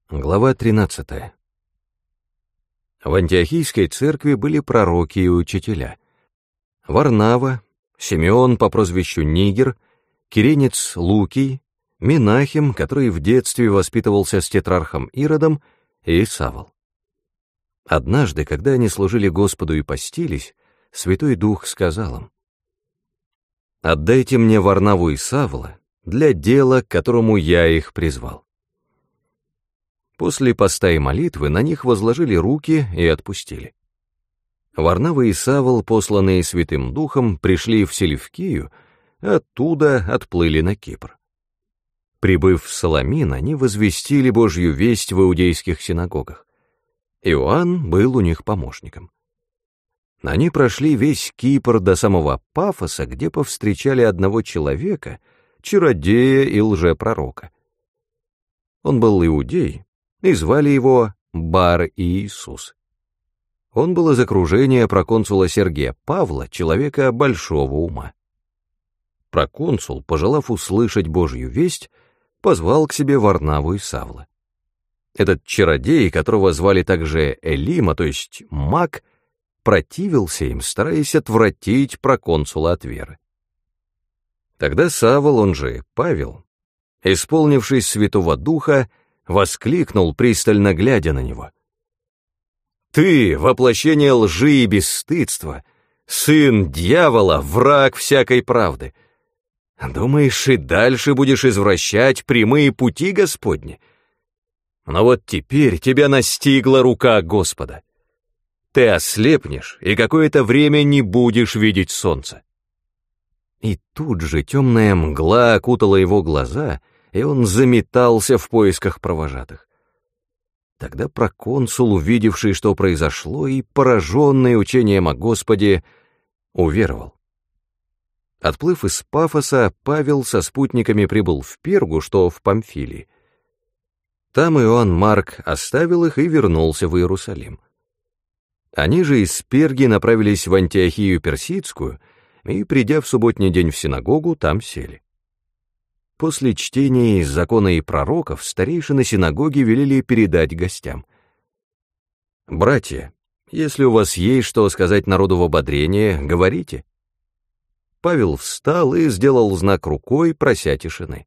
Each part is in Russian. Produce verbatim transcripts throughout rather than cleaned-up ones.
Глава тринадцатая. В антиохийской церкви были пророки и учителя. Варнава, Симеон по прозвищу Нигер, киренец Лукий, Менахем, который в детстве воспитывался с тетрархом Иродом, и Савл. Однажды, когда они служили Господу и постились, Святой Дух сказал им: «Отдайте мне Варнаву и Савла для дела, к которому я их призвал». После поста и молитвы на них возложили руки и отпустили. Варнава и Савл, посланные Святым Духом, пришли в Селевкию, оттуда отплыли на Кипр. Прибыв в Саламин, они возвестили Божью весть в иудейских синагогах. Иоанн был у них помощником. Они прошли весь Кипр до самого Пафоса, где повстречали одного человека, чародея и лжепророка. Он был иудей, и звали его Бар-Иисус. Он был из окружения проконсула Сергия Павла, человека большого ума. Проконсул, пожелав услышать Божью весть, позвал к себе Варнаву и Савла. Этот чародей, которого звали также Элима, то есть маг, противился им, стараясь отвратить проконсула от веры. Тогда Савл, он же Павел, исполнившись Святого Духа, воскликнул, пристально глядя на него: «Ты, воплощение лжи и бесстыдства, сын дьявола, враг всякой правды. Думаешь, и дальше будешь извращать прямые пути Господни? Но вот теперь тебя настигла рука Господа. Ты ослепнешь и какое-то время не будешь видеть солнца». И тут же темная мгла окутала его глаза, и он заметался в поисках провожатых. Тогда проконсул, увидевший, что произошло, и пораженный учением о Господе, уверовал. Отплыв из Пафоса, Павел со спутниками прибыл в Пергу, что в Памфилии. Там Иоанн Марк оставил их и вернулся в Иерусалим. Они же из Перги направились в Антиохию Персидскую и, придя в субботний день в синагогу, там сели. После чтения из закона и пророков старейшины синагоги велели передать гостям: «Братья, если у вас есть что сказать народу в ободрение, говорите». Павел встал и сделал знак рукой, прося тишины.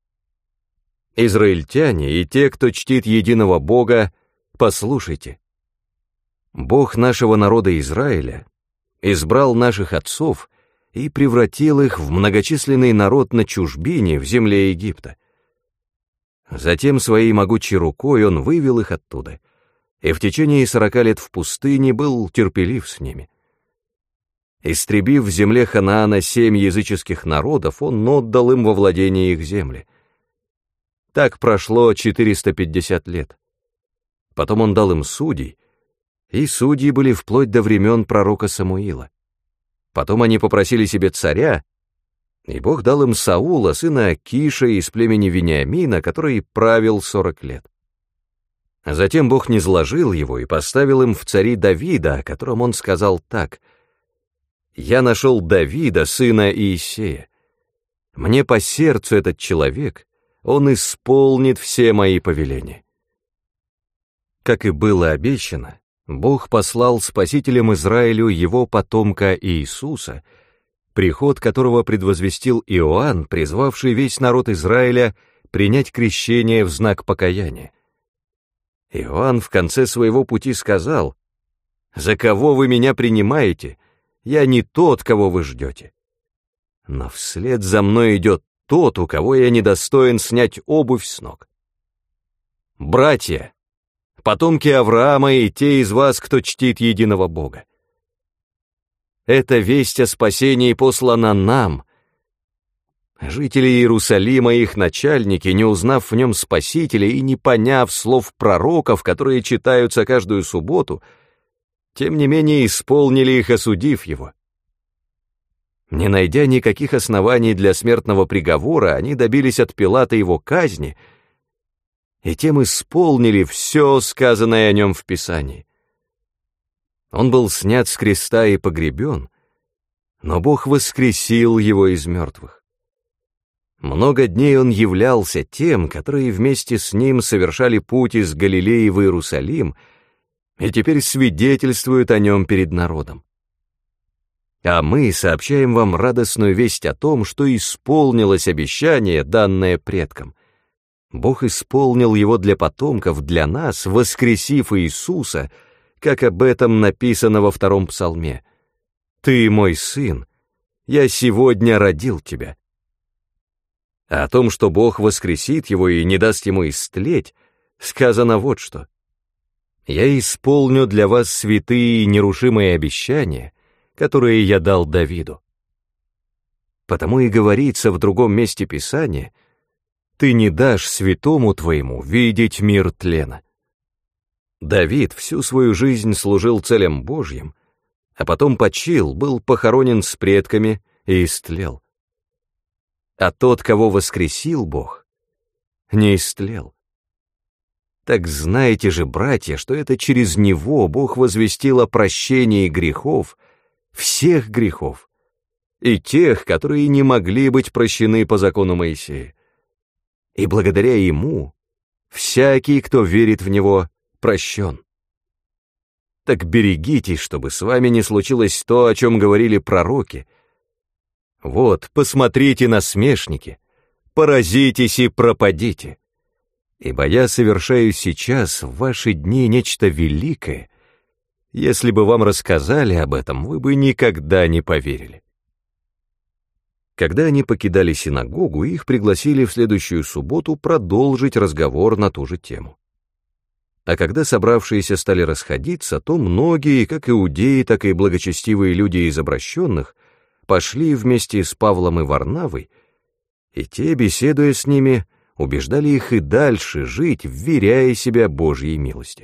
«Израильтяне и те, кто чтит единого Бога, послушайте. Бог нашего народа Израиля избрал наших отцов и превратил их в многочисленный народ на чужбине в земле Египта. Затем своей могучей рукой он вывел их оттуда, и в течение сорока лет в пустыне был терпелив с ними. Истребив в земле Ханаана семь языческих народов, он отдал им во владение их земли. Так прошло четыреста пятьдесят лет. Потом он дал им судей, и судьи были вплоть до времен пророка Самуила. Потом они попросили себе царя, и Бог дал им Саула, сына Киша из племени Вениамина, который правил сорок лет. А затем Бог низложил его и поставил им в цари Давида, о котором он сказал так: «Я нашел Давида, сына Иисея. Мне по сердцу этот человек, он исполнит все мои повеления». Как и было обещано, Бог послал спасителем Израилю его потомка Иисуса, приход которого предвозвестил Иоанн, призвавший весь народ Израиля принять крещение в знак покаяния. Иоанн в конце своего пути сказал: «За кого вы меня принимаете? Я не тот, кого вы ждете. Но вслед за мной идет тот, у кого я недостоин снять обувь с ног. Братья, потомки Авраама и те из вас, кто чтит единого Бога, эта весть о спасении послана нам. Жители Иерусалима и их начальники, не узнав в нем Спасителя и не поняв слов пророков, которые читаются каждую субботу, тем не менее исполнили их, осудив его. Не найдя никаких оснований для смертного приговора, они добились от Пилата его казни и тем исполнили все сказанное о нем в Писании. Он был снят с креста и погребен, но Бог воскресил его из мертвых. Много дней он являлся тем, которые вместе с ним совершали путь из Галилеи в Иерусалим, и теперь свидетельствуют о нем перед народом. А мы сообщаем вам радостную весть о том, что исполнилось обещание, данное предкам. Бог исполнил его для потомков, для нас, воскресив Иисуса, как об этом написано во втором псалме. «Ты мой сын, я сегодня родил тебя». А о том, что Бог воскресит его и не даст ему истлеть, сказано вот что. «Я исполню для вас святые и нерушимые обещания, которые я дал Давиду». Потому и говорится в другом месте Писания: «Ты не дашь святому твоему видеть мир тлена». Давид всю свою жизнь служил целям Божьим, а потом почил, был похоронен с предками и истлел. А тот, кого воскресил Бог, не истлел. Так знайте же, братья, что это через него Бог возвестил о прощении грехов, всех грехов, и тех, которые не могли быть прощены по закону Моисея. И благодаря ему всякий, кто верит в него, прощен. Так берегитесь, чтобы с вами не случилось то, о чем говорили пророки. Вот, посмотрите, насмешники, поразитесь и пропадите. Ибо я совершаю сейчас в ваши дни нечто великое. Если бы вам рассказали об этом, вы бы никогда не поверили. Когда они покидали синагогу, их пригласили в следующую субботу продолжить разговор на ту же тему. А когда собравшиеся стали расходиться, то многие, как иудеи, так и благочестивые люди из обращенных, пошли вместе с Павлом и Варнавой, и те, беседуя с ними, убеждали их и дальше жить, вверяя себя Божьей милости.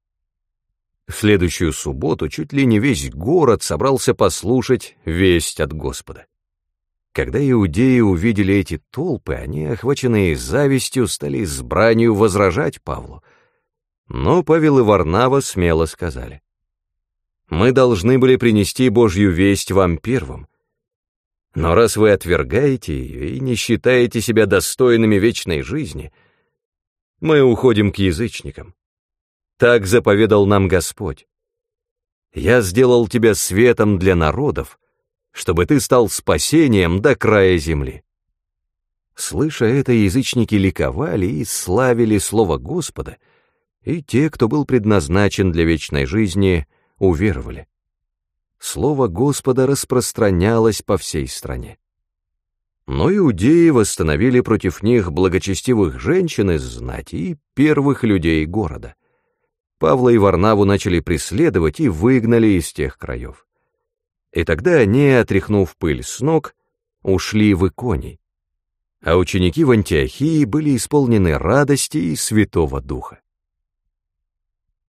В следующую субботу чуть ли не весь город собрался послушать весть от Господа. Когда иудеи увидели эти толпы, они, охваченные завистью, стали с бранью возражать Павлу. Но Павел и Варнава смело сказали: «Мы должны были принести Божью весть вам первым. Но раз вы отвергаете ее и не считаете себя достойными вечной жизни, мы уходим к язычникам. Так заповедал нам Господь. Я сделал тебя светом для народов, чтобы ты стал спасением до края земли». Слыша это, язычники ликовали и славили слово Господа, и те, кто был предназначен для вечной жизни, уверовали. Слово Господа распространялось по всей стране. Но иудеи восстановили против них благочестивых женщин из знати и первых людей города. Павла и Варнаву начали преследовать и выгнали из тех краев. И тогда они, отряхнув пыль с ног, ушли в Иконий, а ученики в Антиохии были исполнены радости и Святого Духа.